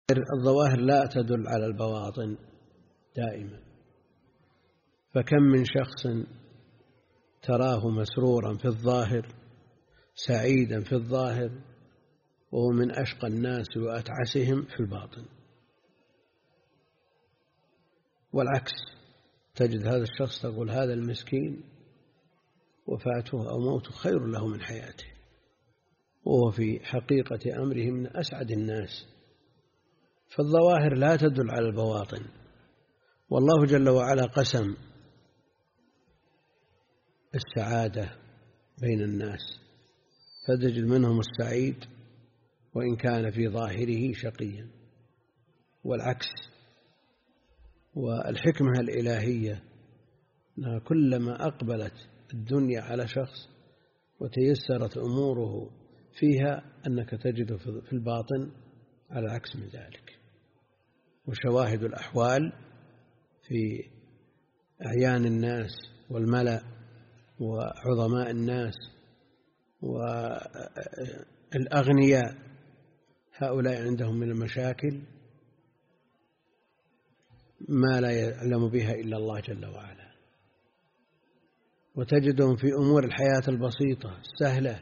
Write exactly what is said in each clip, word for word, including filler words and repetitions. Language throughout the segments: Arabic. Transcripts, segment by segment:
الظواهر لا تدل على البواطن دائما، فكم من شخص تراه مسرورا في الظاهر سعيدا في الظاهر وهو من أشقى الناس وأتعسهم في الباطن، والعكس تجد هذا الشخص تقول هذا المسكين وفاته أو موته خير له من حياته، وهو في حقيقة أمره من أسعد الناس. فالظواهر لا تدل على البواطن، والله جل وعلا قسم السعادة بين الناس، فتجد منهم السعيد وإن كان في ظاهره شقيا، والعكس. والحكمة الإلهية كلما أقبلت الدنيا على شخص وتيسرت أموره فيها أنك تجد في الباطن على العكس من ذلك. وشواهد الأحوال في أعيان الناس والملأ وعظماء الناس والأغنياء، هؤلاء عندهم من المشاكل ما لا يعلم بها إلا الله جل وعلا، وتجدهم في أمور الحياة البسيطة السهلة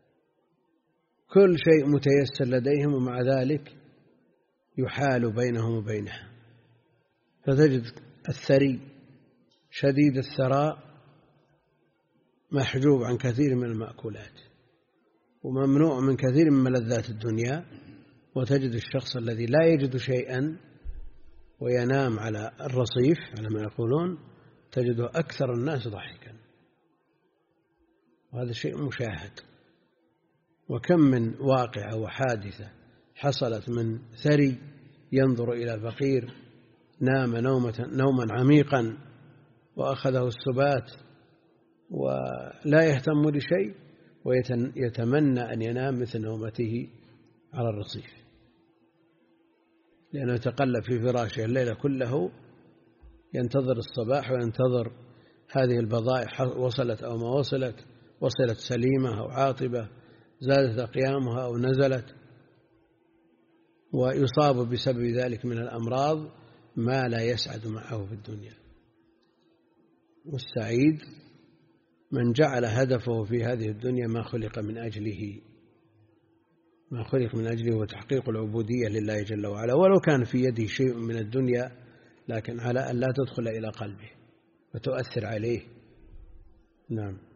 كل شيء متيسر لديهم، ومع ذلك يحال بينهم وبينها. فتجد الثري شديد الثراء محجوب عن كثير من المأكولات وممنوع من كثير من ملذات الدنيا، وتجد الشخص الذي لا يجد شيئا وينام على الرصيف على ما يقولون تجده أكثر الناس ضحكا، وهذا شيء مشاهد. وكم من واقعة وحادثة حصلت من ثري ينظر إلى فقير نام نومة نوما عميقا وأخذه السبات ولا يهتم لشيء ويتمنى أن ينام مثل نومته على الرصيف، لأنه يتقلب في فراشه الليلة كله ينتظر الصباح وينتظر هذه البضائع وصلت أو ما وصلت، وصلت سليمة أو عاطبة، زادت أقيامها أو نزلت، ويصاب بسبب ذلك من الأمراض ما لا يسعد معه في الدنيا. والسعيد من جعل هدفه في هذه الدنيا ما خلق من أجله ما خلق من أجله وتحقيق العبودية لله جل وعلا، ولو كان في يده شيء من الدنيا لكن على أن لا تدخل إلى قلبه وتؤثر عليه. نعم.